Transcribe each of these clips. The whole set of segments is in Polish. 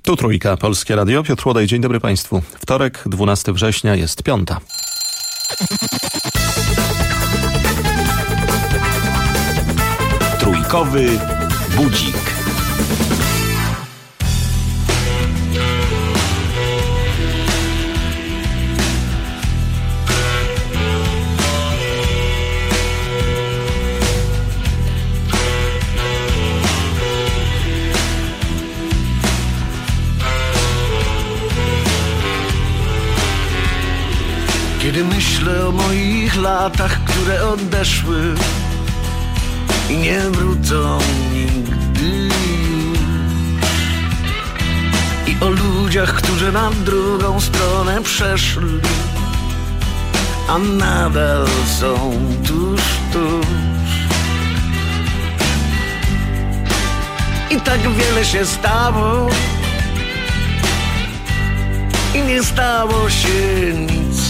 Tu Trójka, Polskie Radio. Piotr Łodaj, dzień dobry Państwu. Wtorek, 12 września, jest 5. Trójkowy budzik. Kiedy myślę o moich latach, które odeszły i nie wrócą nigdy, i o ludziach, którzy na drugą stronę przeszli, a nadal są tuż. I tak wiele się stało i nie stało się nic.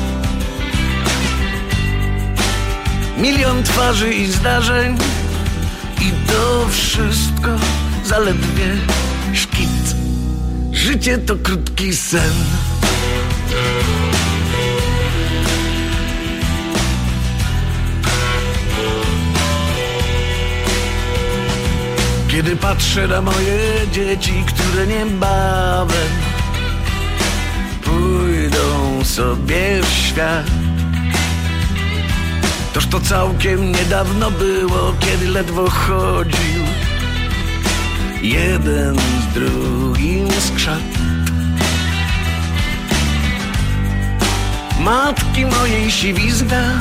Milion twarzy i zdarzeń i to wszystko zaledwie szkic. Życie to krótki sen. Kiedy patrzę na moje dzieci, które niebawem pójdą sobie w świat, toż to całkiem niedawno było, kiedy ledwo chodził jeden z drugim skrzat. Matki mojej siwizna,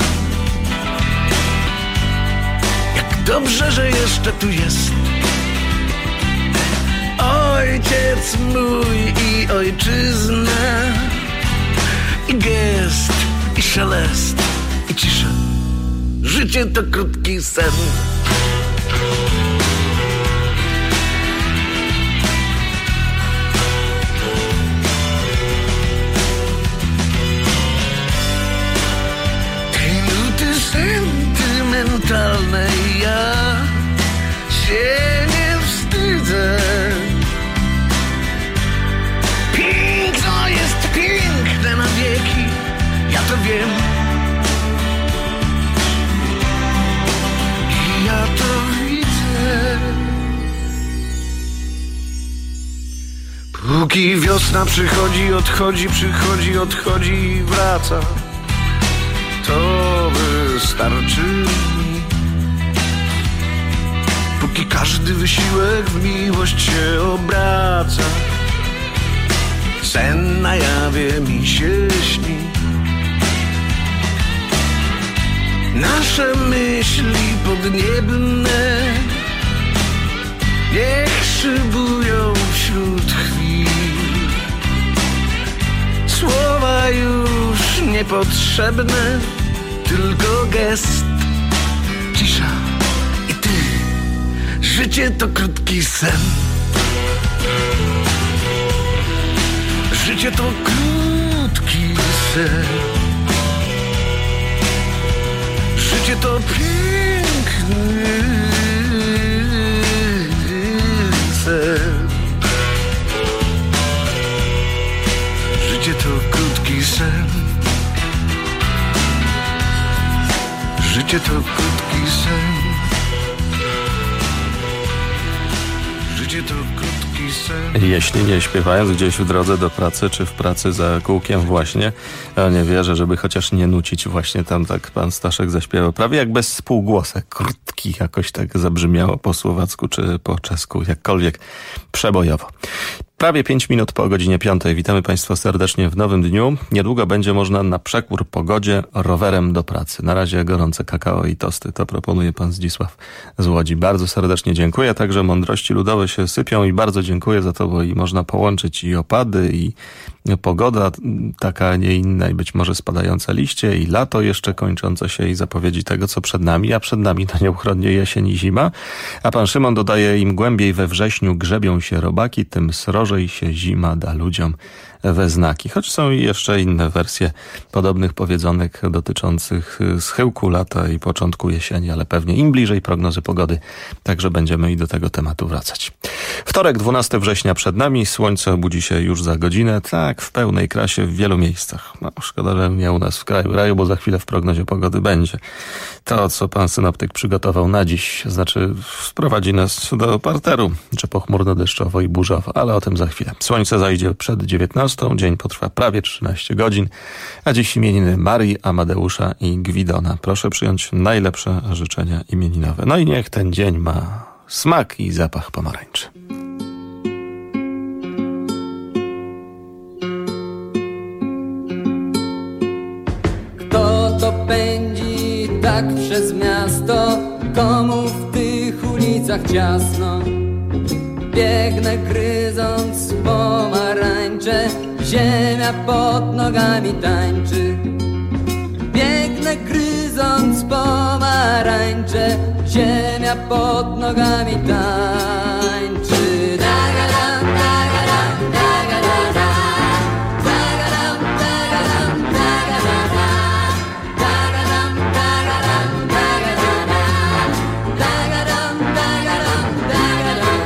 jak dobrze, że jeszcze tu jest. Ojciec mój i ojczyzna, i gest, i szelest, i cisza. Życie to krótki sen. Tej nuty sentymentalnej ja się nie wstydzę. Piękno jest piękne na wieki, ja to wiem. Ja to widzę. Póki wiosna przychodzi, odchodzi, przychodzi, odchodzi i wraca, to wystarczy mi. Póki każdy wysiłek w miłość się obraca, sen na jawie mi się śni. Nasze myśli podniebne niech szybują wśród chwil. Słowa już niepotrzebne, tylko gest, cisza i ty. Życie to krótki sen. Życie to krótki sen. Życie to piękny sen. Życie to krótki sen. Życie to krótki sen. Życie to krótki sen. Jeśli nie śpiewając gdzieś w drodze do pracy, czy w pracy za kółkiem właśnie, ja nie wierzę, żeby chociaż nie nucić właśnie tam tak pan Staszek zaśpiewał. Prawie jak bez spółgłosek, krótki jakoś tak zabrzmiało po słowacku czy po czesku, jakkolwiek przebojowo. Prawie 5 minut po godzinie 5. Witamy Państwa serdecznie w nowym dniu. Niedługo będzie można na przekór pogodzie rowerem do pracy. Na razie gorące kakao i tosty. To proponuje pan Zdzisław z Łodzi. Bardzo serdecznie dziękuję. Także mądrości ludowe się sypią i bardzo dziękuję za to, bo i można połączyć i opady, i pogoda taka, nie inna, i być może spadające liście, i lato jeszcze kończące się, i zapowiedzi tego, co przed nami, a przed nami to nieuchronnie jesień i zima. A pan Szymon dodaje, im głębiej we wrześniu grzebią się robaki, tym srożej może i się zima da ludziom we znaki. Choć są i jeszcze inne wersje podobnych powiedzonek dotyczących schyłku lata i początku jesieni, ale pewnie im bliżej prognozy pogody, także będziemy i do tego tematu wracać. Wtorek, 12 września przed nami, słońce obudzi się już za godzinę, tak w pełnej krasie w wielu miejscach. No, szkoda, że nie u nas w kraju, bo za chwilę w prognozie pogody będzie. To, co pan synoptyk przygotował na dziś, znaczy sprowadzi nas do parteru, czy pochmurno, deszczowo i burzowo, ale o tym za chwilę. Słońce zajdzie przed 19, dzień potrwa prawie 13 godzin, a dziś imieniny Marii, Amadeusza i Gwidona. Proszę przyjąć najlepsze życzenia imieninowe. No i niech ten dzień ma smak i zapach pomarańczy. Kto to pędzi tak przez miasto, komu w tych ulicach ciasno? Biegnę gryząc pomarańcze, ziemia pod nogami tańczy. Biegnę gryząc pomarańcze, ziemia pod nogami tańczy. Dagadam, dagadam, dagadam, dagadam, dagadam, dagadam, dagadam, dagadam, dagadam, dagadam,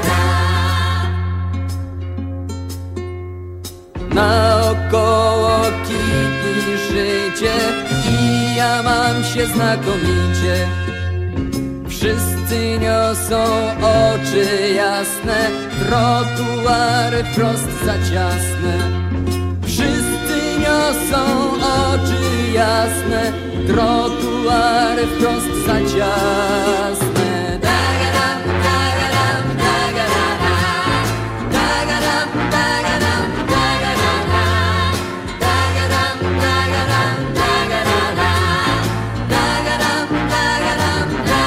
dagadam. Naokoło kipi życie i ja mam się znakomicie. Wszyscy niosą oczy jasne, trotuary wprost za ciasne. Wszyscy niosą oczy jasne, trotuary wprost za ciasne. Dagadam, dagadam, dagadam, dagadam, dagadam, dagadam, dagadam, dagadam, dagadam, dagadam,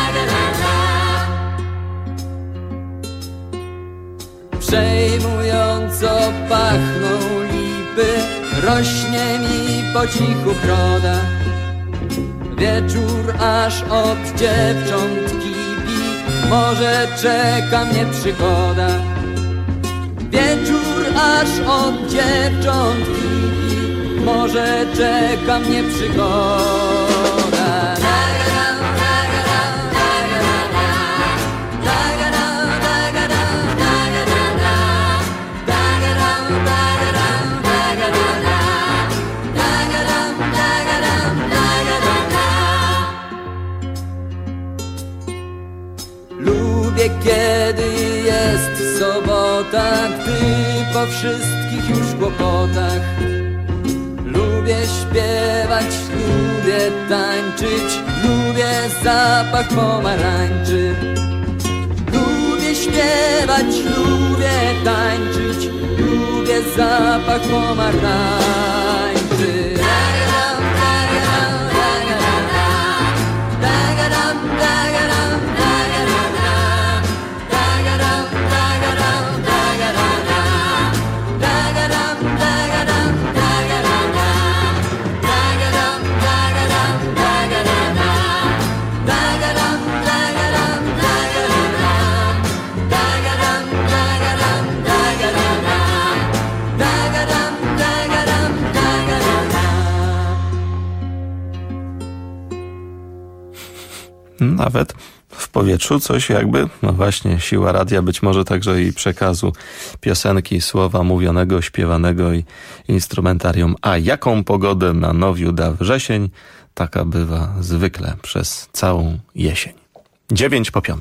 dagadam. Przejmująco pachną lipy, rośnie mi po cichu broda. Wieczór aż od dziewcząt kipi, może czeka mnie przygoda. Wieczór aż od dziewcząt kipi, może czeka mnie przygoda. Dagadam, dagadam, dagadam, dagadam, dagadam, dagadam, dagadam, dagadam, dagadam, dagadam, dagadam, dagadam. Lubię, kiedy jest sobota, gdy po wszystkich już kłopotach. Lubię śpiewać, lubię tańczyć, lubię zapach pomarańczy. Lubię śpiewać, lubię tańczyć, lubię zapach pomarańczy. Dagadam, dagadam, dagadam, dagadam, dagadam, dagadam, dagadam, dagadam, dagadam, dagadam, dagadam, dagadam, dagadam, dagadam, dagadam, dagadam, dagadam, dagadam, dagadam, dagadam. Nawet w powietrzu coś jakby, no właśnie, siła radia, być może także i przekazu piosenki, słowa mówionego, śpiewanego i instrumentarium. A jaką pogodę na Nowiu da wrzesień, taka bywa zwykle przez całą jesień. 4:09.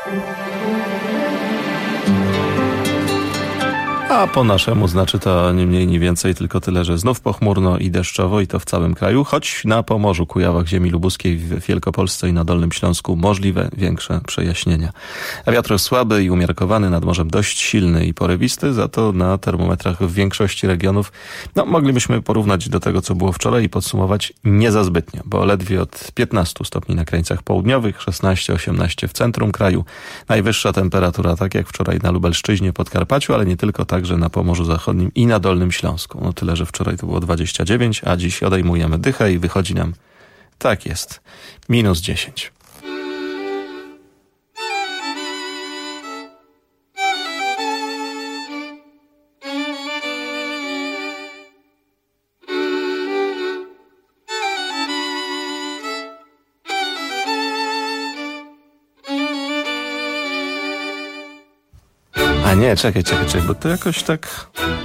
A po naszemu znaczy to nie mniej, nie więcej, tylko tyle, że znów pochmurno i deszczowo i to w całym kraju, choć na Pomorzu, Kujawach, ziemi lubuskiej, w Wielkopolsce i na Dolnym Śląsku możliwe większe przejaśnienia. A wiatr słaby i umiarkowany, nad morzem dość silny i porywisty, za to na termometrach w większości regionów, no moglibyśmy porównać do tego, co było wczoraj i podsumować nie za zbytnio, bo ledwie od 15 stopni na krańcach południowych, 16-18 w centrum kraju. Najwyższa temperatura, tak jak wczoraj na Lubelszczyźnie, Podkarpaciu, ale nie tylko, także na Pomorzu Zachodnim i na Dolnym Śląsku. No tyle, że wczoraj to było 29, a dziś odejmujemy dychę i wychodzi nam, tak jest, -10. A nie, czekaj, bo to jakoś tak...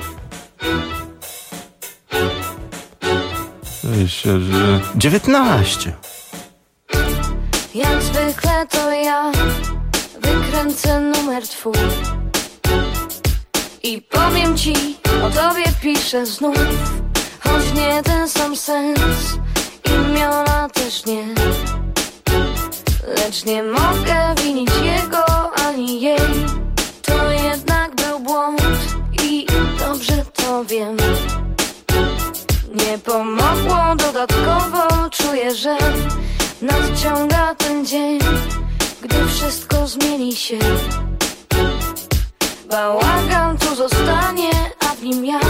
19. Jak zwykle to ja wykręcę numer twój i powiem ci, o tobie piszę znów, choć nie ten sam sens, imiona też nie. Lecz nie mogę winić jego ani jej, to jednak był błąd i dobrze to wiem. Nie pomogło dodatkowo, czuję, że nadciąga ten dzień, gdy wszystko zmieni się. Bałagan tu zostanie, a w nim ja.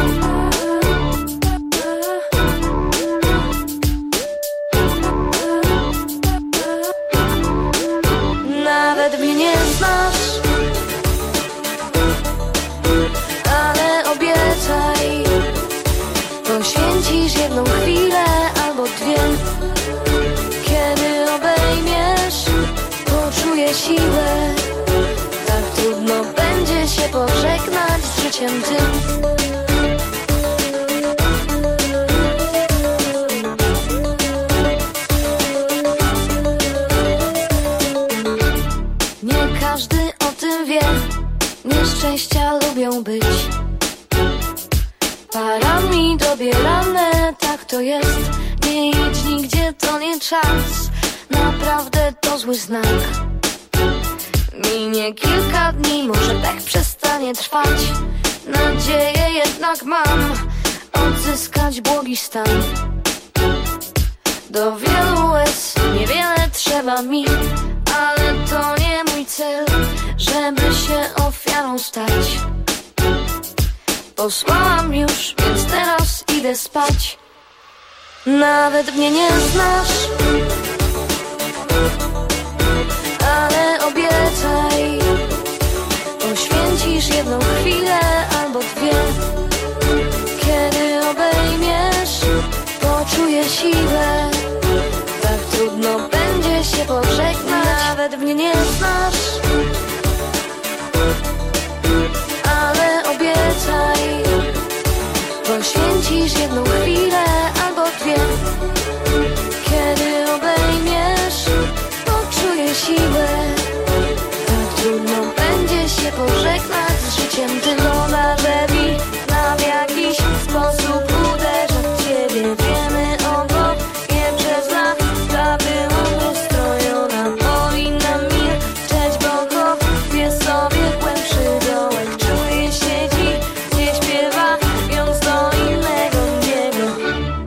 Nawet mnie nie znasz, ale obiecaj, poświęcisz jedną chwilę albo dwie. Kiedy obejmiesz, poczuję siłę. Tak trudno będzie się pożegnać z życiem tym. Nie każdy o tym wie, nieszczęścia lubią być parami dobierane, tak to jest. Nie idź nigdzie, to nie czas, naprawdę to zły znak. Minie kilka dni, może pech przestanie trwać. Nadzieję jednak mam odzyskać błogi stan. Do wielu łez niewiele trzeba mi, ale to nie mój cel, żeby się ofiarą stać. Posłałam już, więc teraz idę spać. Nawet mnie nie znasz, ale obiecaj, poświęcisz jedną chwilę albo dwie. Kiedy obejmiesz, poczuję siłę. Tak trudno będzie się pożegnać. Nawet mnie nie znasz, ale obiecaj, poświęcisz jedną chwilę albo dwie. Kiedy obejmiesz, poczuję siłę. Tak trudno będzie się pożegnać z życiem tym. Ona żebi nam w jakiś sposób uderza w ciebie. Wiemy obok, nie przez lata była ustrojona. Powinna milczeć, bo go wie sobie głębszy dołek. Czuje siedzi, nie śpiewa, wiąc do innego niego.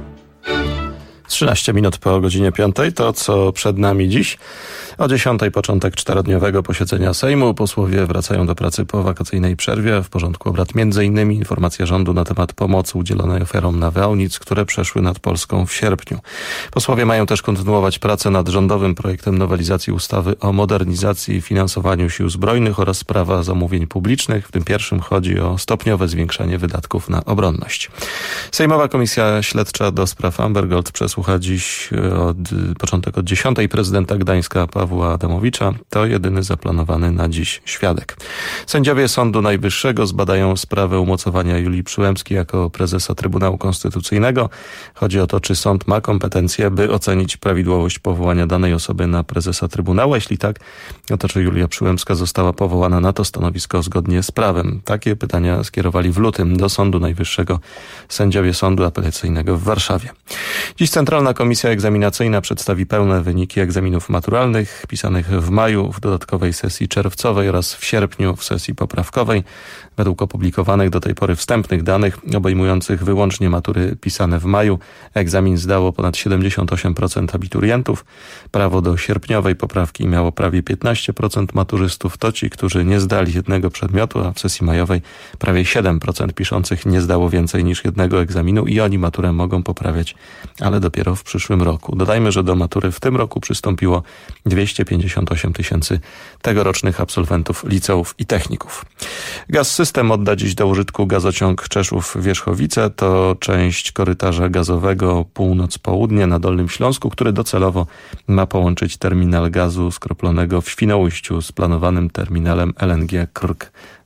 13 minut po godzinie 5, to co przed nami dziś. O 10 początek 4-dniowego posiedzenia Sejmu. Posłowie wracają do pracy po wakacyjnej przerwie. W porządku obrad m.in. informacja rządu na temat pomocy udzielonej ofiarom nawałnic, które przeszły nad Polską w sierpniu. Posłowie mają też kontynuować pracę nad rządowym projektem nowelizacji ustawy o modernizacji i finansowaniu sił zbrojnych oraz prawa zamówień publicznych. W tym pierwszym chodzi o stopniowe zwiększanie wydatków na obronność. Sejmowa Komisja Śledcza do spraw Amber Gold przesłucha dziś początek od 10 prezydenta Gdańska Pawła Adamowicza. To jedyny zaplanowany na dziś świadek. Sędziowie Sądu Najwyższego zbadają sprawę umocowania Julii Przyłębskiej jako prezesa Trybunału Konstytucyjnego. Chodzi o to, czy sąd ma kompetencje, by ocenić prawidłowość powołania danej osoby na prezesa Trybunału. Jeśli tak, no to czy Julia Przyłębska została powołana na to stanowisko zgodnie z prawem? Takie pytania skierowali w lutym do Sądu Najwyższego sędziowie Sądu Apelacyjnego w Warszawie. Dziś Centralna Komisja Egzaminacyjna przedstawi pełne wyniki egzaminów maturalnych pisanych w maju w dodatkowej sesji czerwcowej oraz w sierpniu w sesji poprawkowej. Według opublikowanych do tej pory wstępnych danych obejmujących wyłącznie matury pisane w maju, egzamin zdało ponad 78% abiturientów. Prawo do sierpniowej poprawki miało prawie 15% maturzystów. To ci, którzy nie zdali jednego przedmiotu, a w sesji majowej prawie 7% piszących nie zdało więcej niż jednego egzaminu i oni maturę mogą poprawiać, ale dopiero w przyszłym roku. Dodajmy, że do matury w tym roku przystąpiło 258 000 tegorocznych absolwentów liceów i techników. Gaz-System odda dziś do użytku gazociąg Czeszów-Wierzchowice. To część korytarza gazowego północ-południe na Dolnym Śląsku, który docelowo ma połączyć terminal gazu skroplonego w Świnoujściu z planowanym terminalem LNG Krk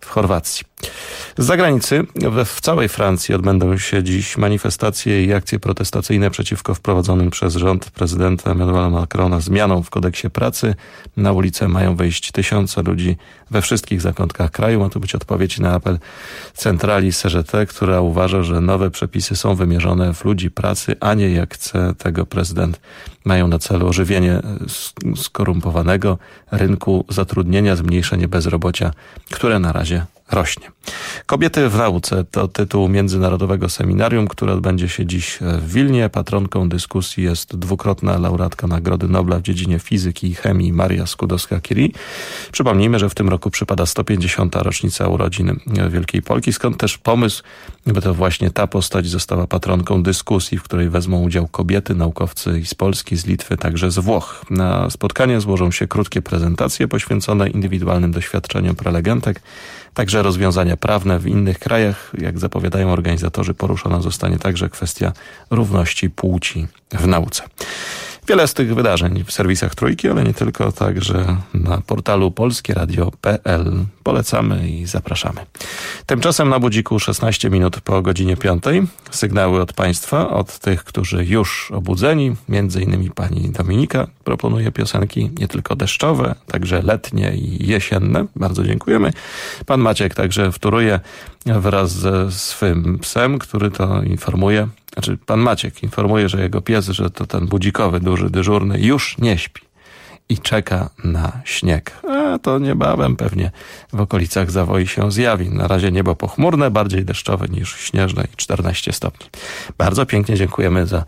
w Chorwacji. Z zagranicy w całej Francji odbędą się dziś manifestacje i akcje protestacyjne przeciwko wprowadzonym przez rząd prezydenta Emmanuela Macrona zmianom w kodeksie pracy. Na ulicę mają wyjść tysiące ludzi we wszystkich zakątkach kraju. Ma to być odpowiedź na apel centrali CGT, która uważa, że nowe przepisy są wymierzone w ludzi pracy, a nie, jak chce tego prezydent, mają na celu ożywienie skorumpowanego rynku zatrudnienia, zmniejszenie bezrobocia, które na razie rośnie. Kobiety w nauce to tytuł międzynarodowego seminarium, które odbędzie się dziś w Wilnie. Patronką dyskusji jest dwukrotna laureatka Nagrody Nobla w dziedzinie fizyki i chemii Maria Skłodowska-Curie. Przypomnijmy, że w tym roku przypada 150. rocznica urodzin Wielkiej Polki, skąd też pomysł, by to właśnie ta postać została patronką dyskusji, w której wezmą udział kobiety, naukowcy i z Polski, z Litwy, także z Włoch. Na spotkanie złożą się krótkie prezentacje poświęcone indywidualnym doświadczeniom prelegentek. Także rozwiązania prawne w innych krajach, jak zapowiadają organizatorzy, poruszona zostanie także kwestia równości płci w nauce. Wiele z tych wydarzeń w serwisach Trójki, ale nie tylko, także na portalu polskieradio.pl. Polecamy i zapraszamy. Tymczasem na budziku 16 minut po godzinie 5. Sygnały od Państwa, od tych, którzy już obudzeni. Między innymi pani Dominika proponuje piosenki nie tylko deszczowe, także letnie i jesienne. Bardzo dziękujemy. Pan Maciek także wtóruje wraz ze swym psem, który to informuje. Znaczy, pan Maciek informuje, że jego pies, że to ten budzikowy, duży, dyżurny, już nie śpi i czeka na śnieg. A to niebawem pewnie w okolicach Zawoi się zjawi. Na razie niebo pochmurne, bardziej deszczowe niż śnieżne i 14 stopni. Bardzo pięknie dziękujemy za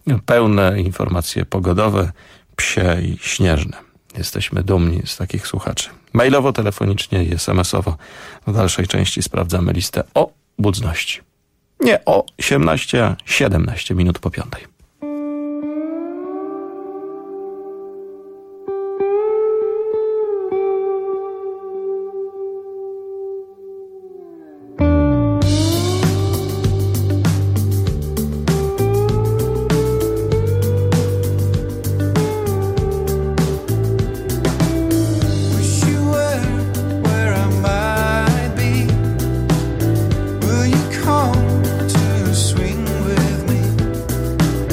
pełne informacje pogodowe, psie i śnieżne. Jesteśmy dumni z takich słuchaczy. Mailowo, telefonicznie i SMS-owo w dalszej części sprawdzamy listę o budzności. Nie o 18, a 17 minut po 5. Will you come to swing with me?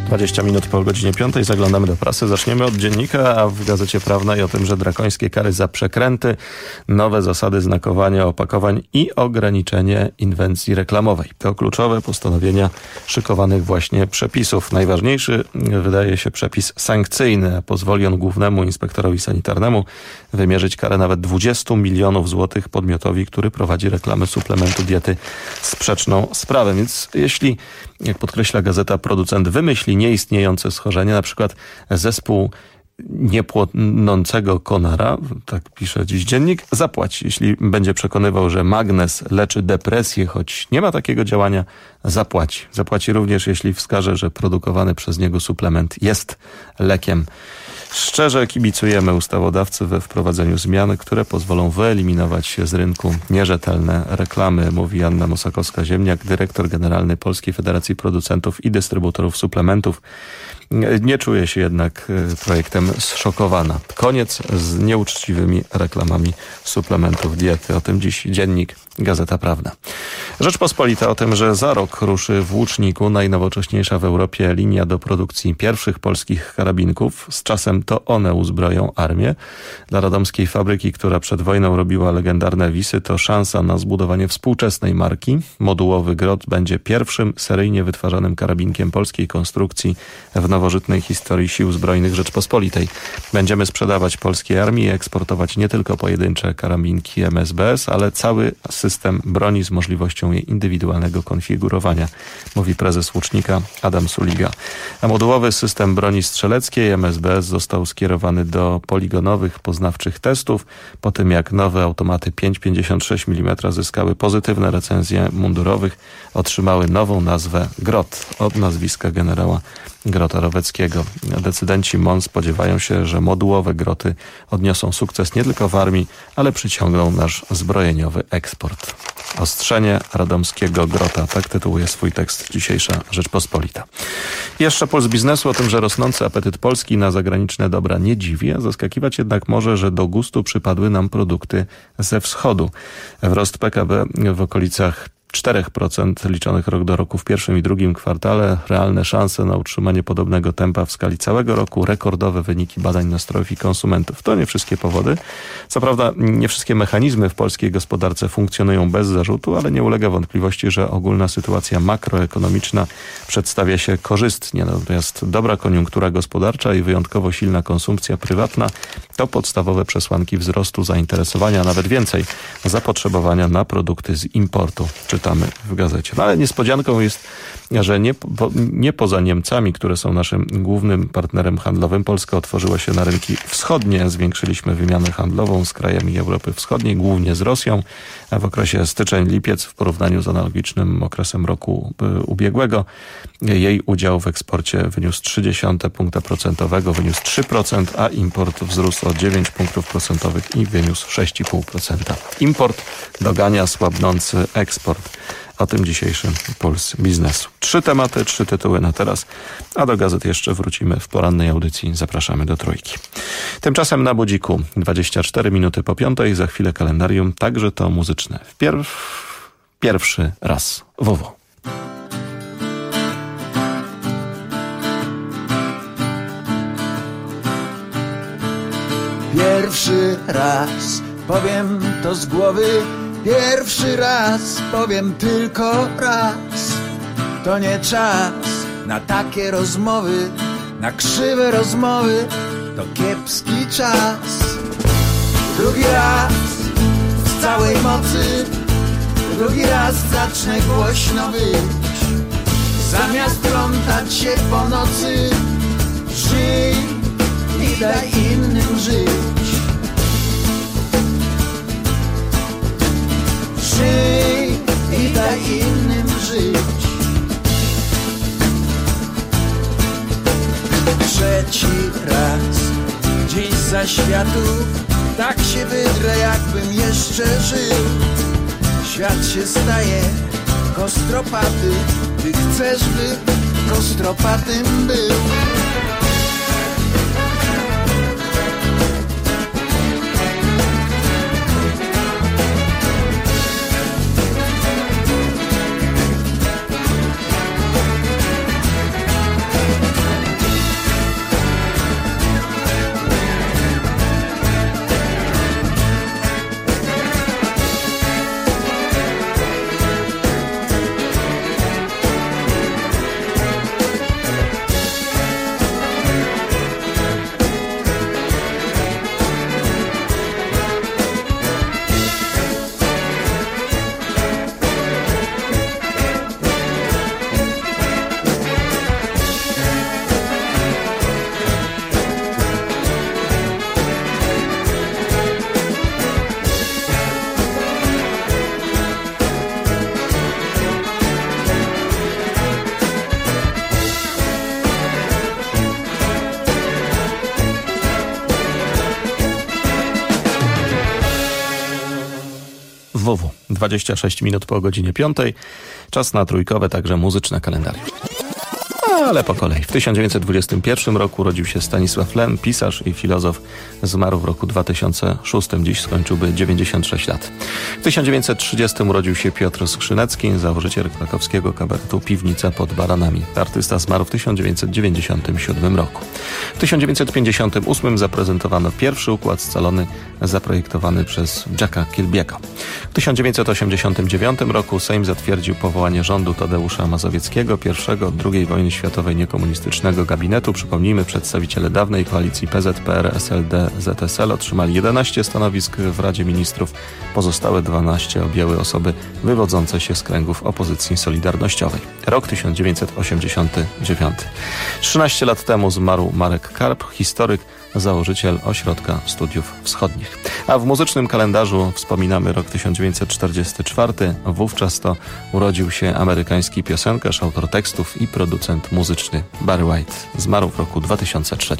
20 minut po godzinie 5 zaglądamy do prasy. Zaczniemy od dziennika, a w Gazecie Prawnej o tym, że drakońskie kary za przekręty, nowe zasady znakowania opakowań i ograniczenie inwencji reklamowej. To kluczowe postanowienia szykowanych właśnie przepisów. Najważniejszy wydaje się przepis sankcyjny. Pozwoli on głównemu inspektorowi sanitarnemu wymierzyć karę nawet 20 milionów złotych podmiotowi, który prowadzi reklamę suplementu diety sprzeczną z prawem. Więc jeśli, jak podkreśla gazeta, producent wymyśli nieistniejące schorzenie, na przykład zespół niepłonącego konara, tak pisze dziś dziennik, zapłaci. Jeśli będzie przekonywał, że magnez leczy depresję, choć nie ma takiego działania, zapłaci. Zapłaci również, jeśli wskaże, że produkowany przez niego suplement jest lekiem. Szczerze kibicujemy ustawodawcy we wprowadzeniu zmian, które pozwolą wyeliminować z rynku nierzetelne reklamy, mówi Anna Mosakowska-Ziemniak, dyrektor generalny Polskiej Federacji Producentów i Dystrybutorów Suplementów. Nie czuje się jednak projektem zszokowana. Koniec z nieuczciwymi reklamami suplementów diety. O tym dziś dziennik Gazeta Prawna. Rzeczpospolita o tym, że za rok ruszy w Łuczniku najnowocześniejsza w Europie linia do produkcji pierwszych polskich karabinków. Z czasem to one uzbroją armię. Dla radomskiej fabryki, która przed wojną robiła legendarne wisy, to szansa na zbudowanie współczesnej marki. Modułowy Grot będzie pierwszym seryjnie wytwarzanym karabinkiem polskiej konstrukcji w nowożytnej historii Sił Zbrojnych Rzeczpospolitej. Będziemy sprzedawać polskiej armii i eksportować nie tylko pojedyncze karabinki MSBS, ale cały system broni z możliwością jej indywidualnego konfigurowania, mówi prezes Łucznika Adam Suliga. A modułowy system broni strzeleckiej MSBS został skierowany do poligonowych poznawczych testów, po tym jak nowe automaty 5,56 mm zyskały pozytywne recenzje mundurowych, otrzymały nową nazwę Grot od nazwiska generała Grota Roweckiego. Decydenci MON spodziewają się, że modułowe Groty odniosą sukces nie tylko w armii, ale przyciągną nasz zbrojeniowy eksport. Ostrzenie radomskiego Grota, tak tytułuje swój tekst dzisiejsza Rzeczpospolita. Jeszcze puls biznesu o tym, że rosnący apetyt Polski na zagraniczne dobra nie dziwi, a zaskakiwać jednak może, że do gustu przypadły nam produkty ze wschodu. Wzrost PKB w okolicach 4% liczonych rok do roku w pierwszym i drugim kwartale, realne szanse na utrzymanie podobnego tempa w skali całego roku, rekordowe wyniki badań nastrojów i konsumentów. To nie wszystkie powody. Co prawda nie wszystkie mechanizmy w polskiej gospodarce funkcjonują bez zarzutu, ale nie ulega wątpliwości, że ogólna sytuacja makroekonomiczna przedstawia się korzystnie. Natomiast dobra koniunktura gospodarcza i wyjątkowo silna konsumpcja prywatna to podstawowe przesłanki wzrostu zainteresowania, a nawet więcej, zapotrzebowania na produkty z importu. Czytamy w gazecie. No ale niespodzianką jest, że nie poza Niemcami, które są naszym głównym partnerem handlowym, Polska otworzyła się na rynki wschodnie. Zwiększyliśmy wymianę handlową z krajami Europy Wschodniej, głównie z Rosją. A w okresie styczeń-lipiec w porównaniu z analogicznym okresem roku ubiegłego jej udział w eksporcie wyniósł 0,3 punkta procentowego, wyniósł 3%, a import wzrósł o 9 punktów procentowych i wyniósł 6,5%. Import dogania słabnący eksport. O tym dzisiejszy puls biznesu. 3 tematy, 3 tytuły na teraz, a do gazet jeszcze wrócimy w porannej audycji. Zapraszamy do Trójki. Tymczasem na budziku 24 minuty po 5, za chwilę kalendarium, także to muzyczne. Pierwszy raz WW. Pierwszy raz powiem to z głowy, pierwszy raz powiem tylko raz. To nie czas na takie rozmowy, na krzywe rozmowy, to kiepski czas. Drugi raz z całej mocy, drugi raz zacznę głośno wyć. Zamiast plątać się po nocy, żyj i daj innym żyć. Żyj i daj innym żyć. Trzeci raz gdzieś za światów, tak się wydrę, jakbym jeszcze żył. Świat się staje kostropaty, ty chcesz, by kostropatym był. WW. 26 minut po godzinie 5. Czas na trójkowe, także muzyczne kalendarium. Ale po kolei. W 1921 roku urodził się Stanisław Lem, pisarz i filozof. Zmarł w roku 2006. Dziś skończyłby 96 lat. W 1930 urodził się Piotr Skrzynecki, założyciel krakowskiego kabaretu Piwnica pod Baranami. Artysta zmarł w 1997 roku. W 1958 zaprezentowano pierwszy układ scalony zaprojektowany przez Jacka Kilbiego. W 1989 roku Sejm zatwierdził powołanie rządu Tadeusza Mazowieckiego, pierwszego II wojny światowej niekomunistycznego gabinetu. Przypomnijmy, przedstawiciele dawnej koalicji PZPR, SLD, ZSL otrzymali 11 stanowisk w Radzie Ministrów. Pozostałe 12 objęły osoby wywodzące się z kręgów opozycji solidarnościowej. Rok 1989. 13 lat temu zmarł Marek Karp, historyk, założyciel Ośrodka Studiów Wschodnich. A w muzycznym kalendarzu wspominamy rok 1944. Wówczas to urodził się amerykański piosenkarz, autor tekstów i producent muzyczny Barry White. Zmarł w roku 2003.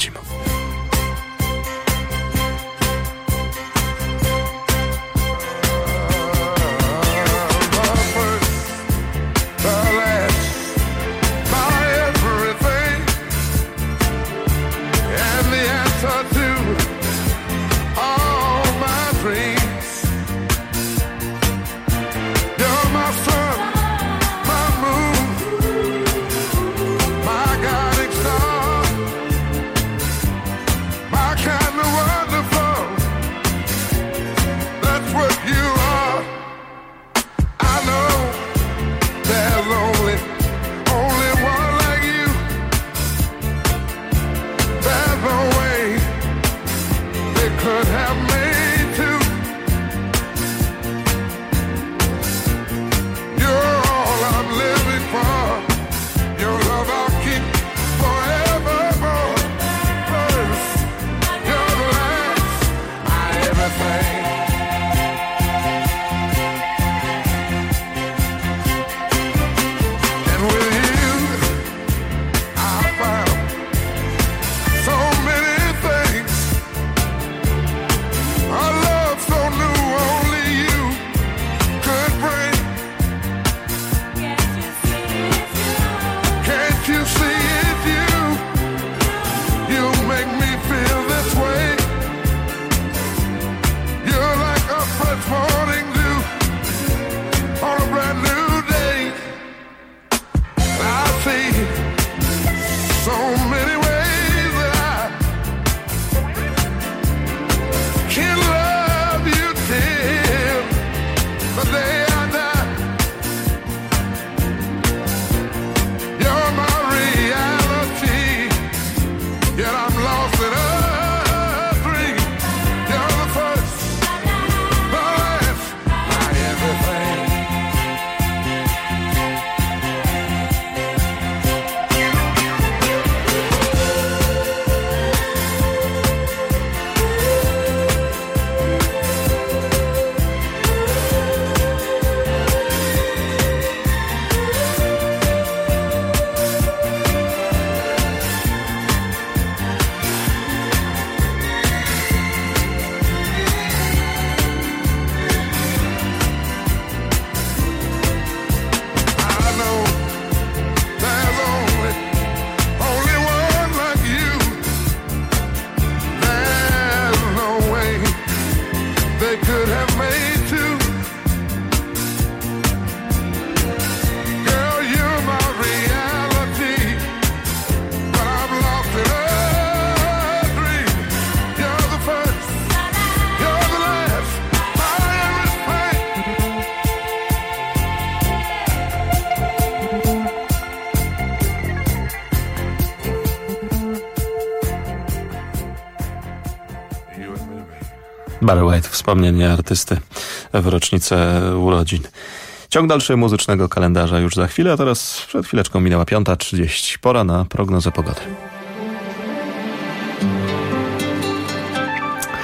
Barry White, wspomnienie artysty w rocznicę urodzin. Ciąg dalszy muzycznego kalendarza już za chwilę, a teraz przed chwileczką minęła 5:30. Pora na prognozę pogody.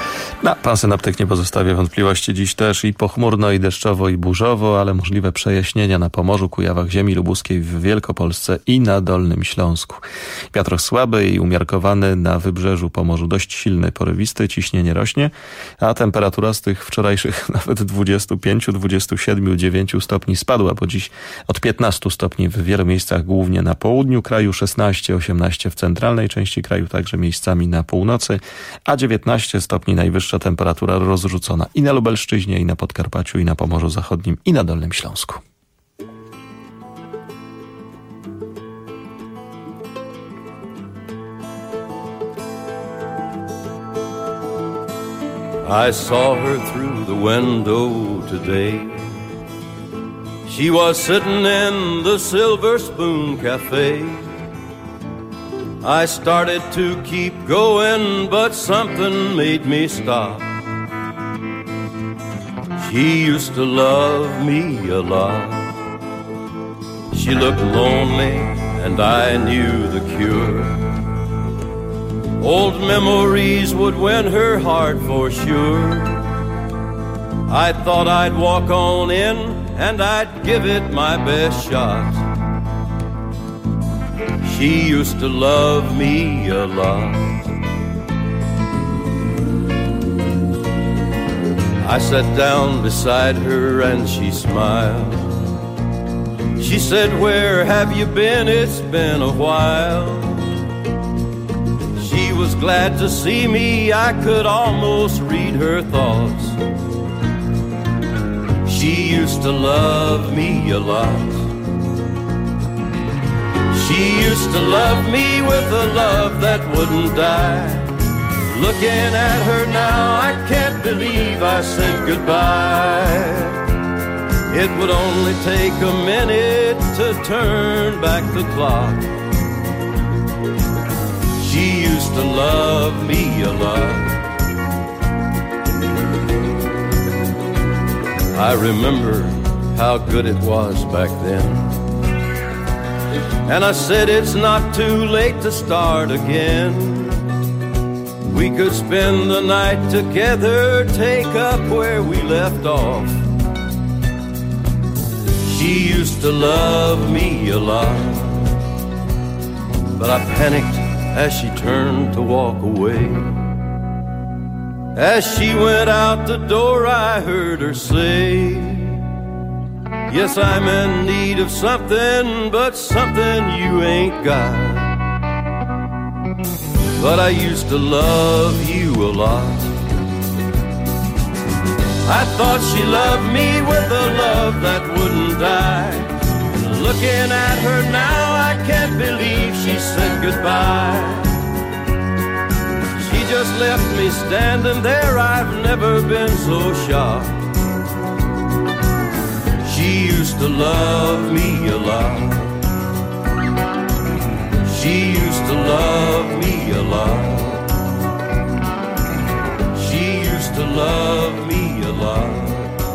No, pan synoptyk nie pozostawia wątpliwości. Dziś też i pochmurno, i deszczowo, i burzowo, ale możliwe przejaśnienia na Pomorzu, Kujawach, ziemi lubuskiej, w Wielkopolsce i na Dolnym Śląsku. Wiatr słaby i umiarkowany, na wybrzeżu Pomorzu dość silny, porywisty, ciśnienie rośnie, a temperatura z tych wczorajszych nawet 25, 27, 9 stopni spadła, bo dziś od 15 stopni w wielu miejscach, głównie na południu kraju, 16, 18 w centralnej części kraju, także miejscami na północy, a 19 stopni najwyższa temperatura rozrzucona i na Lubelszczyźnie, i na Podkarpaciu, i na Pomorzu Zachodnim, i na Dolnym Śląsku. I saw her through the window today. She was sitting in the Silver Spoon Cafe. I started to keep going, but something made me stop. She used to love me a lot. She looked lonely, and I knew the cure. Old memories would win her heart for sure. I thought I'd walk on in, and I'd give it my best shot. She used to love me a lot. I sat down beside her and she smiled. She said, "Where have you been? It's been a while." She was glad to see me. I could almost read her thoughts. She used to love me a lot. She used to love me with a love that wouldn't die. Looking at her now, I can't believe I said goodbye. It would only take a minute to turn back the clock. She used to love me a lot. I remember how good it was back then. And I said it's not too late to start again. We could spend the night together, take up where we left off. She used to love me a lot. But I panicked as she turned to walk away. As she went out the door, I heard her say, "Yes, I'm in need of something, but something you ain't got. But I used to love you a lot." I thought she loved me with a love that wouldn't die. Looking at her now, I can't believe she said goodbye. She just left me standing there, I've never been so shocked. She used to love me a lot. She used to love me a lot. She used to love me a lot.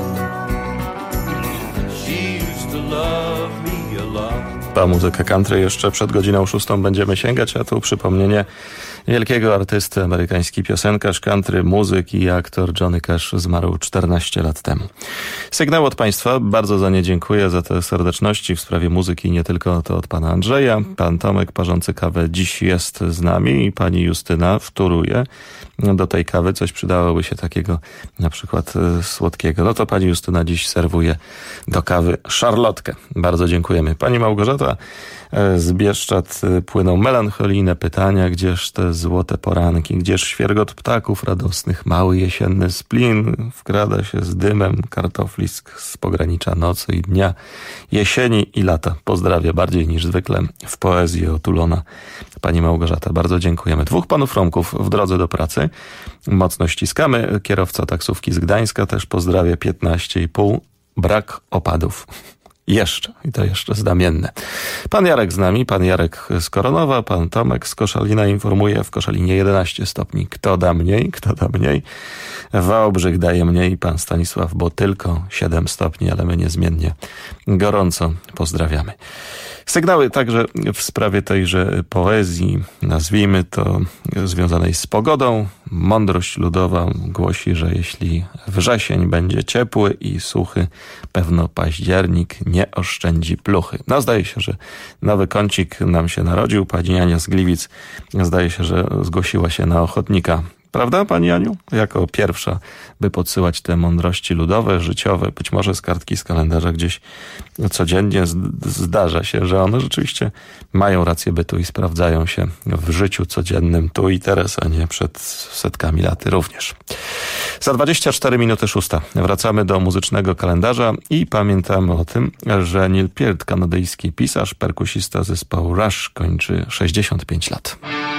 She used to love me a lot. Po muzykę country jeszcze przed godziną 6 będziemy sięgać, a tu przypomnienie wielkiego artysty, amerykański piosenkarz, country, muzyk i aktor Johnny Cash zmarł 14 lat temu. Sygnał od Państwa, bardzo za nie dziękuję, za te serdeczności w sprawie muzyki, nie tylko to od pana Andrzeja. Pan Tomek parzący kawę dziś jest z nami i pani Justyna wtóruje. Do tej kawy coś przydałoby się takiego na przykład słodkiego. No to pani Justyna dziś serwuje do kawy szarlotkę. Bardzo dziękujemy. Pani Małgorzata z Bieszczad płyną melancholijne pytania. Gdzież te złote poranki? Gdzież świergot ptaków radosnych? Mały jesienny splin wkrada się z dymem kartoflisk z pogranicza nocy i dnia, jesieni i lata. Pozdrawia bardziej niż zwykle w poezji otulona pani Małgorzata. Bardzo dziękujemy. 2 panów Romków w drodze do pracy. Mocno ściskamy. Kierowca taksówki z Gdańska też pozdrawia 15,5. Brak opadów. Jeszcze. I to jeszcze znamienne. Pan Jarek z nami, pan Jarek z Koronowa, pan Tomek z Koszalina informuje, w Koszalinie 11 stopni. Kto da mniej? Kto da mniej? Wałbrzych daje mniej, pan Stanisław, bo tylko 7 stopni, ale my niezmiennie gorąco pozdrawiamy. Sygnały także w sprawie tejże poezji, nazwijmy to, związanej z pogodą. Mądrość ludowa głosi, że jeśli wrzesień będzie ciepły i suchy, pewno październik nie oszczędzi pluchy. No zdaje się, że nowy kącik nam się narodził. Pani Ania z Gliwic zdaje się, że zgłosiła się na ochotnika. Prawda, pani Aniu? Jako pierwsza, by podsyłać te mądrości ludowe, życiowe, być może z kartki, z kalendarza gdzieś codziennie zdarza się, że one rzeczywiście mają rację bytu i sprawdzają się w życiu codziennym tu i teraz, a nie przed setkami lat również. Za 24 minuty 6 wracamy do muzycznego kalendarza i pamiętamy o tym, że Neil Peart, kanadyjski pisarz, perkusista zespołu Rush, kończy 65 lat.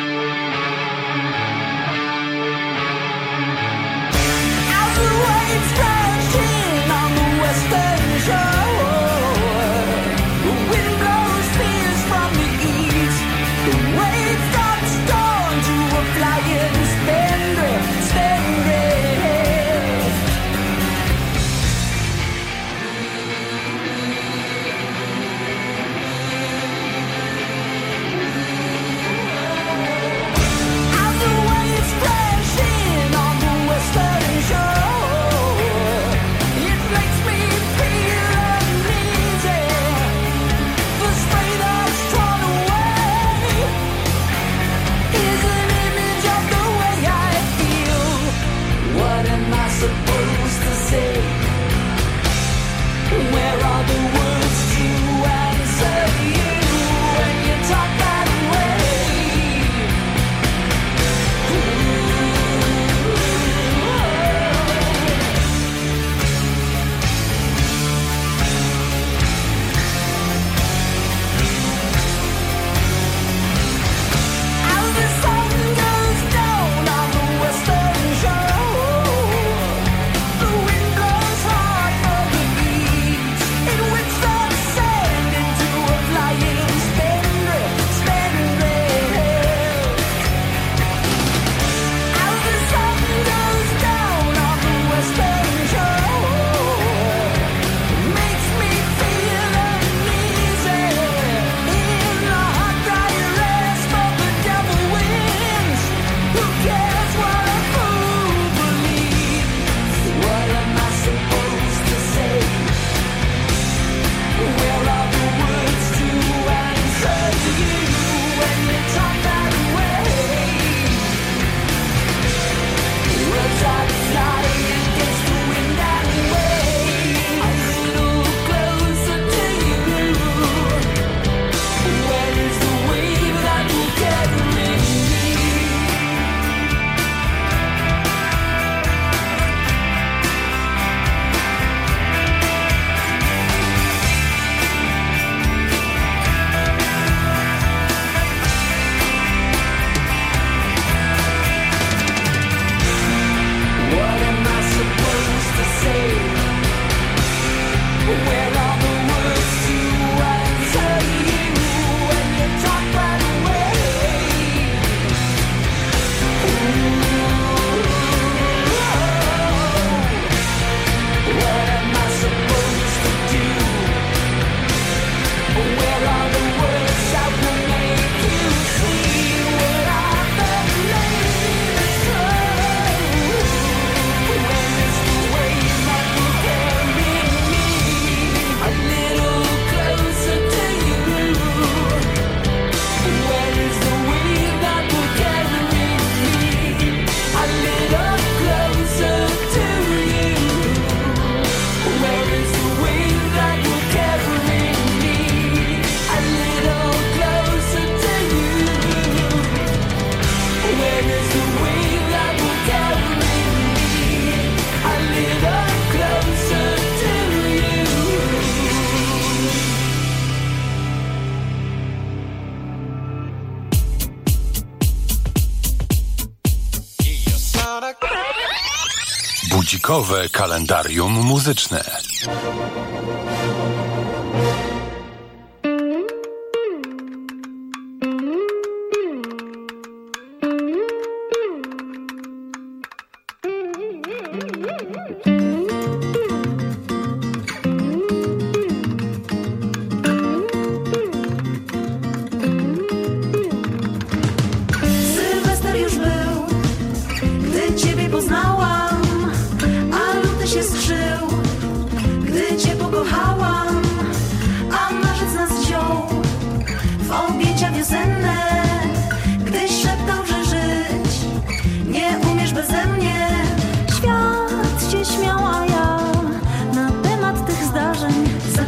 Budzikowe kalendarium muzyczne.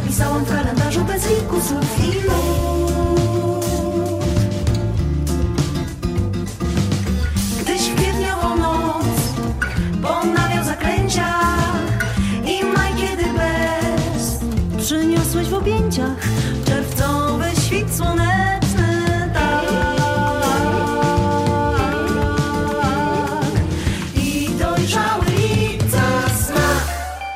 zapisałam w kalendarzu bez liku słów i luk. Gdyś w kwietniową noc ponawiał zaklęcia i maj kiedy bez przyniosłeś w objęciach czerwcowy świt słoneczny, tak. I dojrzały lipca smak.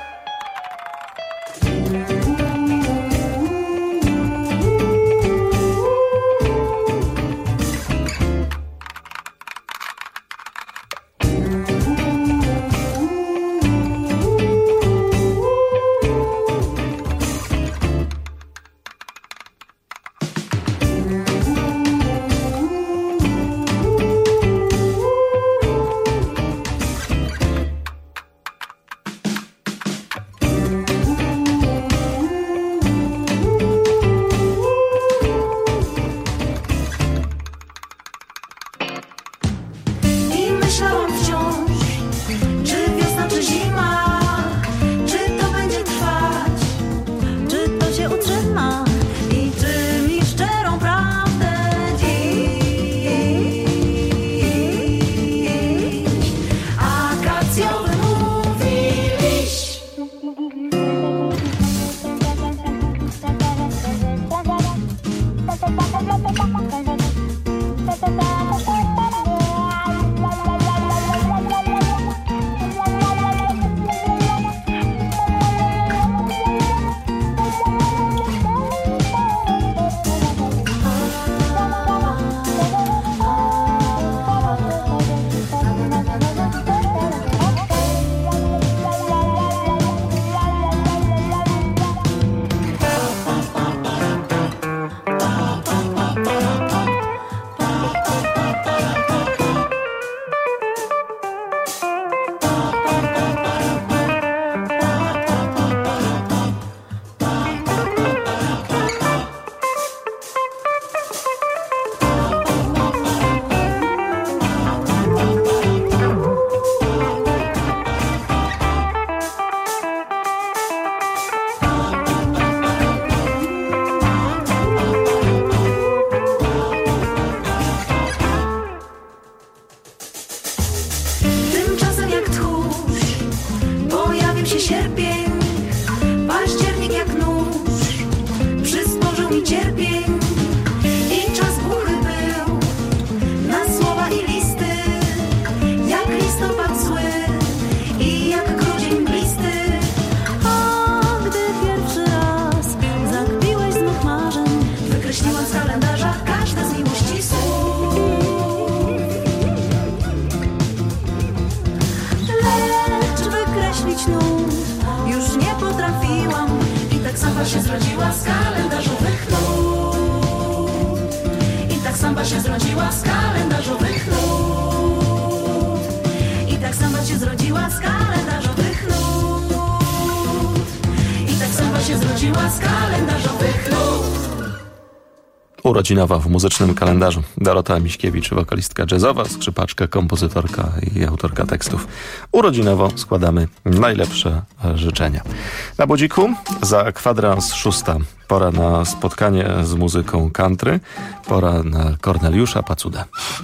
Urodzinowa w muzycznym kalendarzu. Dorota Miśkiewicz, wokalistka jazzowa, skrzypaczka, kompozytorka i autorka tekstów. Urodzinowo składamy najlepsze życzenia. Na budziku za kwadrans 6. Pora na spotkanie z muzyką country. Pora na Korneliusza Pacudę.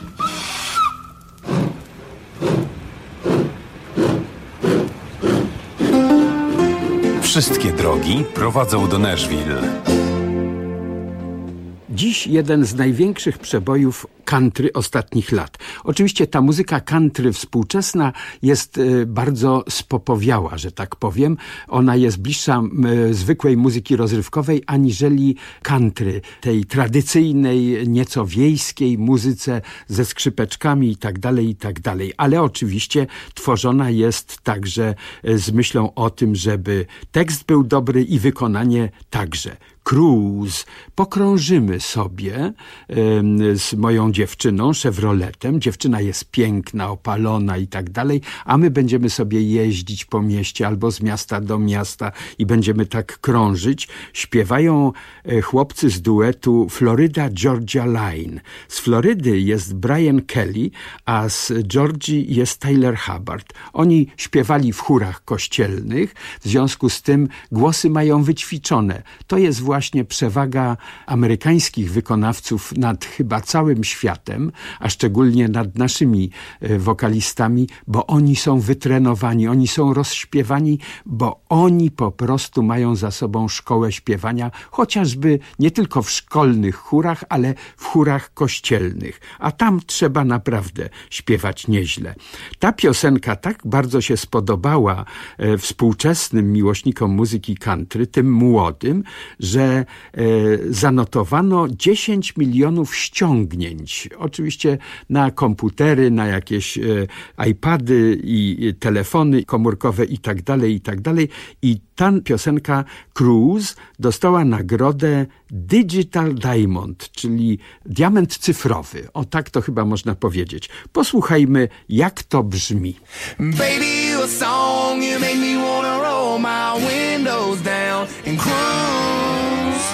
Wszystkie drogi prowadzą do Nashville. Dziś jeden z największych przebojów country ostatnich lat. Oczywiście ta muzyka country współczesna jest bardzo spopowiała, że tak powiem. Ona jest bliższa zwykłej muzyki rozrywkowej aniżeli country, tej tradycyjnej, nieco wiejskiej muzyce ze skrzypeczkami i tak dalej. Ale oczywiście tworzona jest także z myślą o tym, żeby tekst był dobry i wykonanie także. cruise. Pokrążymy sobie z moją dziewczyną, Chevroletem. Dziewczyna jest piękna, opalona i tak dalej, a my będziemy sobie jeździć po mieście albo z miasta do miasta i będziemy tak krążyć. Śpiewają chłopcy z duetu Florida Georgia Line. Z Florydy jest Brian Kelly, a z Georgii jest Tyler Hubbard. Oni śpiewali w chórach kościelnych, w związku z tym głosy mają wyćwiczone. To jest właśnie przewaga amerykańskich wykonawców nad chyba całym światem, a szczególnie nad naszymi wokalistami, bo oni są wytrenowani, oni są rozśpiewani, bo oni po prostu mają za sobą szkołę śpiewania, chociażby nie tylko w szkolnych chórach, ale w chórach kościelnych. A tam trzeba naprawdę śpiewać nieźle. Ta piosenka tak bardzo się spodobała współczesnym miłośnikom muzyki country, tym młodym, że zanotowano 10 milionów ściągnięć. Oczywiście na komputery, na jakieś iPady i telefony komórkowe i tak dalej, i tak dalej. I ta piosenka Cruise dostała nagrodę Digital Diamond, czyli diament cyfrowy. O tak to chyba można powiedzieć. Posłuchajmy, jak to brzmi. Baby, you a song, you make me wanna roll my windows down and cruise.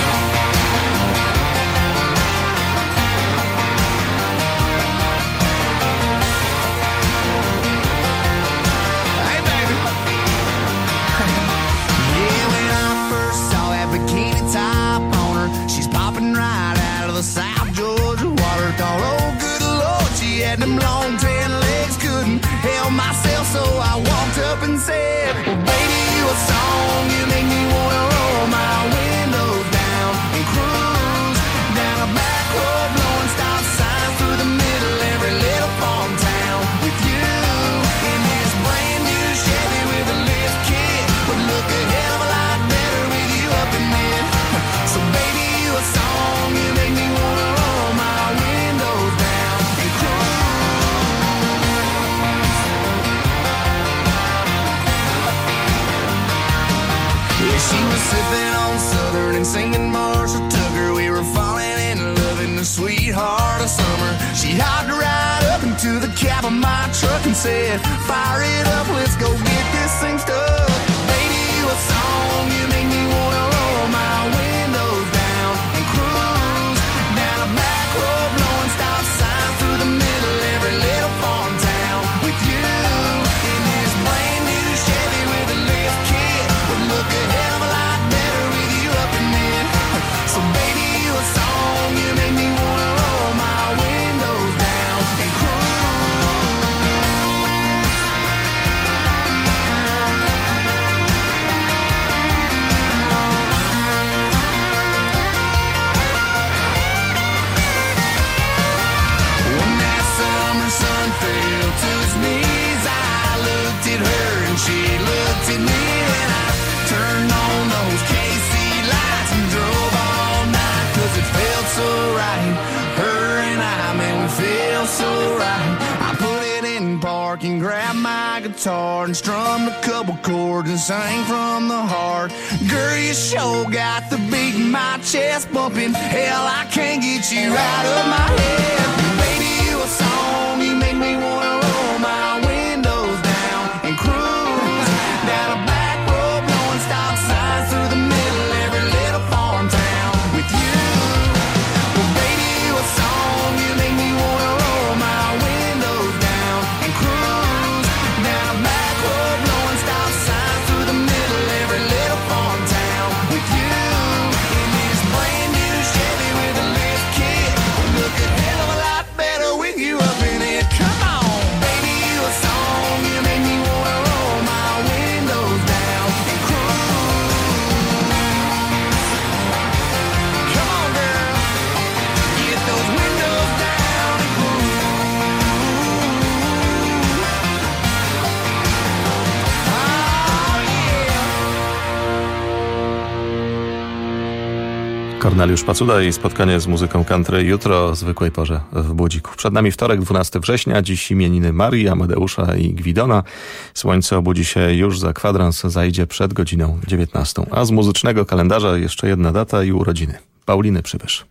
Hey, baby. Yeah, when I first saw that bikini top on her, she's popping right out of the South Georgia water. Thought, oh, good Lord, she had them long tan legs, couldn't help myself, so I walked up and said, well, baby, you a song, you make me wanna roll my windows down and cruise down a back road, blowing stop signs through the middle every little farm town with you in this brand new Chevy with a lift kit. Would look a hell of a lot better with you up in it. So baby, you a song, you make me wanna roll my windows down and cruise. Yeah, she was sipping on Southern and singing Marshall Tucker. We were falling in love in the sweetheart of summer. She hopped right up into the cab of my truck and said, fire it up, let's go get this thing stuck. Baby, you a song, you make me wanna roll my windows down and cruise down a back road, blowing stop signs through the middle every little farm town with you in this brand new Chevy with a lift kit. Would look a hell of a lot better with you up in it. So baby, you a song, you make me wanna roll my windows down and cruise. When that summer sun fell to his knees, I looked at her and she looked at me, and I turned on those KC lights and drove all night, 'cause it felt so right. Her and I, man, we feel so right. I put it in park and grabbed my guitar and strummed a couple chords and sang from the heart. Girl, you sure got the beat in my chest bumping. Hell, I can't get you out of my head. Baby, you a song, you make me wanna roll my windows down and cruise down a back road, blowing stop signs through the middle every little farm town with you. Well, baby, you a song, you make me wanna roll my windows down and cruise down a back road, blowing stop signs through the middle every little farm town with you in this brand new Chevy with a lift kit. Look a hell of a lot better with you up in it. Come on. Korneliusz Pacuda i spotkanie z muzyką country jutro o zwykłej porze w Budziku. Przed nami wtorek, 12 września, dziś imieniny Marii, Amadeusza i Gwidona. Słońce obudzi się już za kwadrans, zajdzie przed godziną 19. A z muzycznego kalendarza jeszcze jedna data i urodziny. Pauliny Przybysz.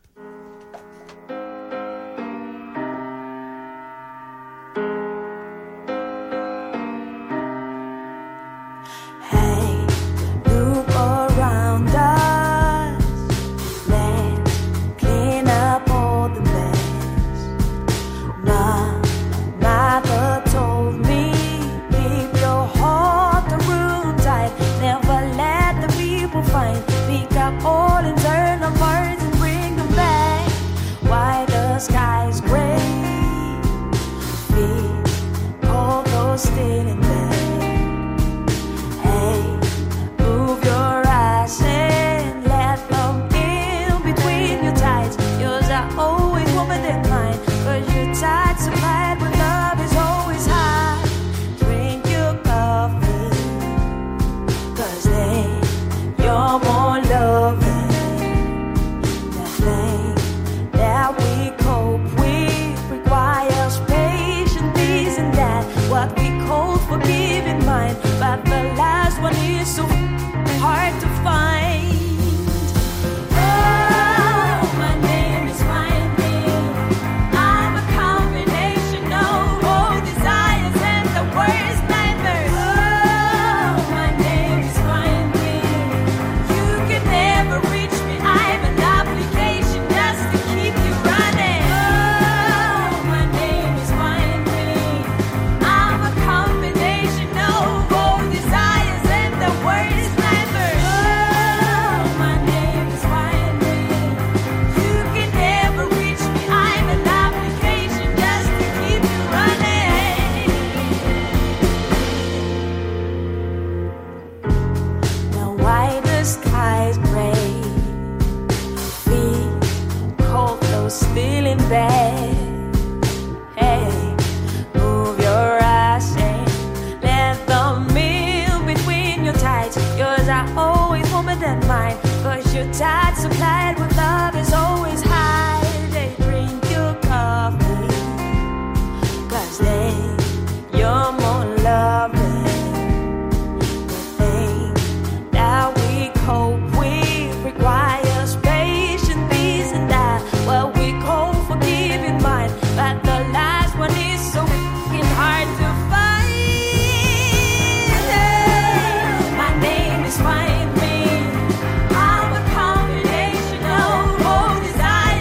Find me. I'm a combination of all desire.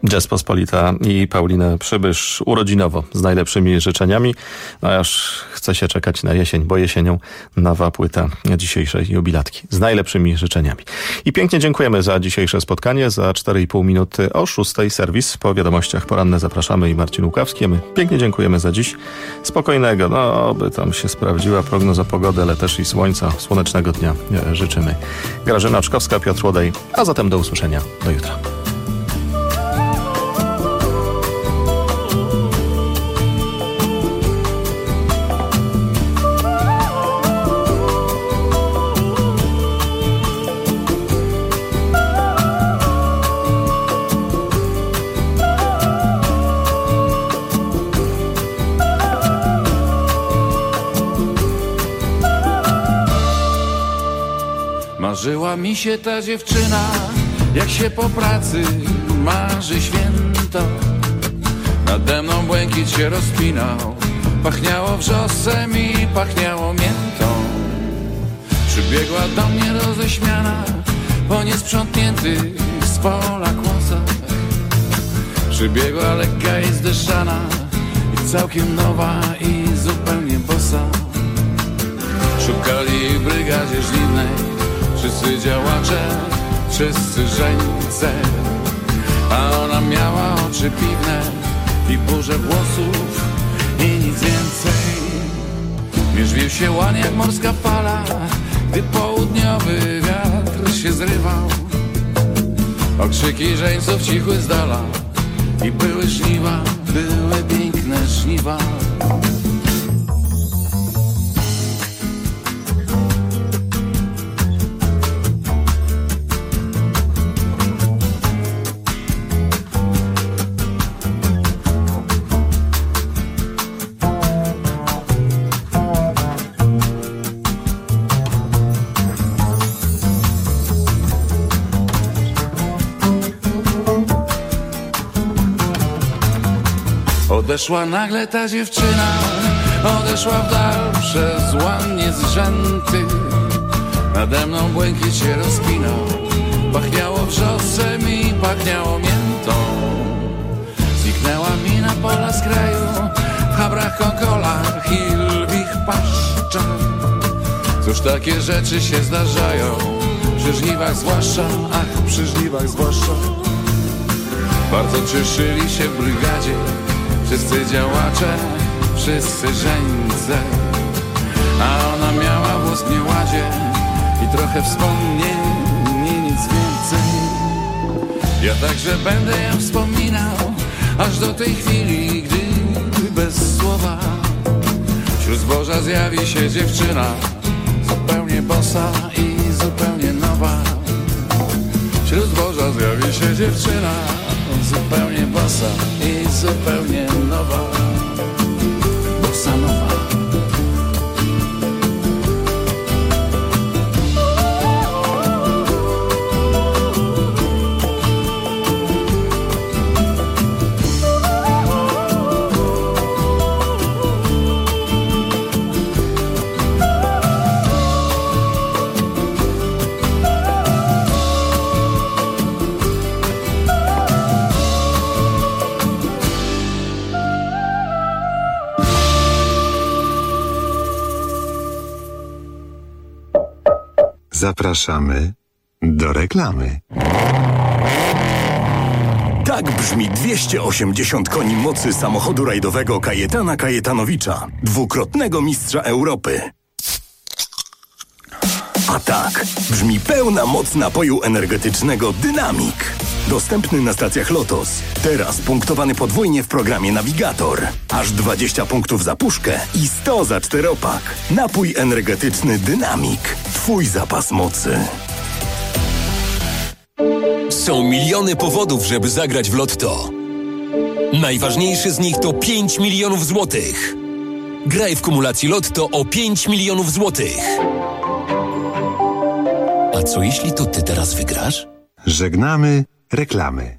Rzeczpospolita i Paulina Przybysz urodzinowo z najlepszymi życzeniami. No aż chce się czekać na jesień, bo jesienią nowa płyta dzisiejszej jubilatki. Z najlepszymi życzeniami. I pięknie dziękujemy za dzisiejsze spotkanie. Za 4,5 minuty o 6:00 serwis. Po wiadomościach poranne zapraszamy i Marcin Łukawski. My pięknie dziękujemy za dziś. Spokojnego, no by tam się sprawdziła prognoza pogody, ale też i słońca. Słonecznego dnia życzymy. Grażyna Oczkowska, Piotr Łodej. A zatem do usłyszenia. Do jutra. Marzyła mi się ta dziewczyna, jak się po pracy marzy święto. Nade mną błękit się rozpinał, pachniało wrzosem i pachniało miętą. Przybiegła do mnie roześmiana po niesprzątniętych z pola kłosach. Przybiegła lekka i zdeszana, i całkiem nowa i zupełnie bosa. Szukali w brygadzie żniwnej wszyscy działacze, wszyscy żeńce, a ona miała oczy piwne i burzę włosów i nic więcej. Mierzwił się łan jak morska fala, gdy południowy wiatr się zrywał. Okrzyki żeńców cichły z dala i były żniwa, były piękne żniwa. Odeszła nagle ta dziewczyna, odeszła w dal przez łan niezrzęty. Nade mną błękit się rozpinał, pachniało wrzosem i pachniało miętą. Zniknęła mi na pola z kraju, w chabrach, konkolach i lwich paszczach. Cóż takie rzeczy się zdarzają, przy żniwach zwłaszcza, ach, przy żniwach zwłaszcza. Bardzo cieszyli się w brygadzie wszyscy działacze, wszyscy żeńce, a ona miała włos w nieładzie i trochę wspomnień, nic więcej. Ja także będę ją wspominał, aż do tej chwili, gdy bez słowa wśród zboża zjawi się dziewczyna, zupełnie bosa i zupełnie nowa. Wśród zboża zjawi się dziewczyna, zupełnie bosa i zupełnie nowa. Bossa nowa. Zapraszamy do reklamy. Tak brzmi 280 koni mocy samochodu rajdowego Kajetana Kajetanowicza, dwukrotnego mistrza Europy. A tak brzmi pełna moc napoju energetycznego Dynamik. Dostępny na stacjach Lotos. Teraz punktowany podwójnie w programie Navigator. Aż 20 punktów za puszkę i 100 za czteropak. Napój energetyczny Dynamik. Twój zapas mocy. Są miliony powodów, żeby zagrać w Lotto. Najważniejszy z nich to 5 milionów złotych. Graj w kumulacji Lotto o 5 milionów złotych. A co jeśli to ty teraz wygrasz? Żegnamy reklamy.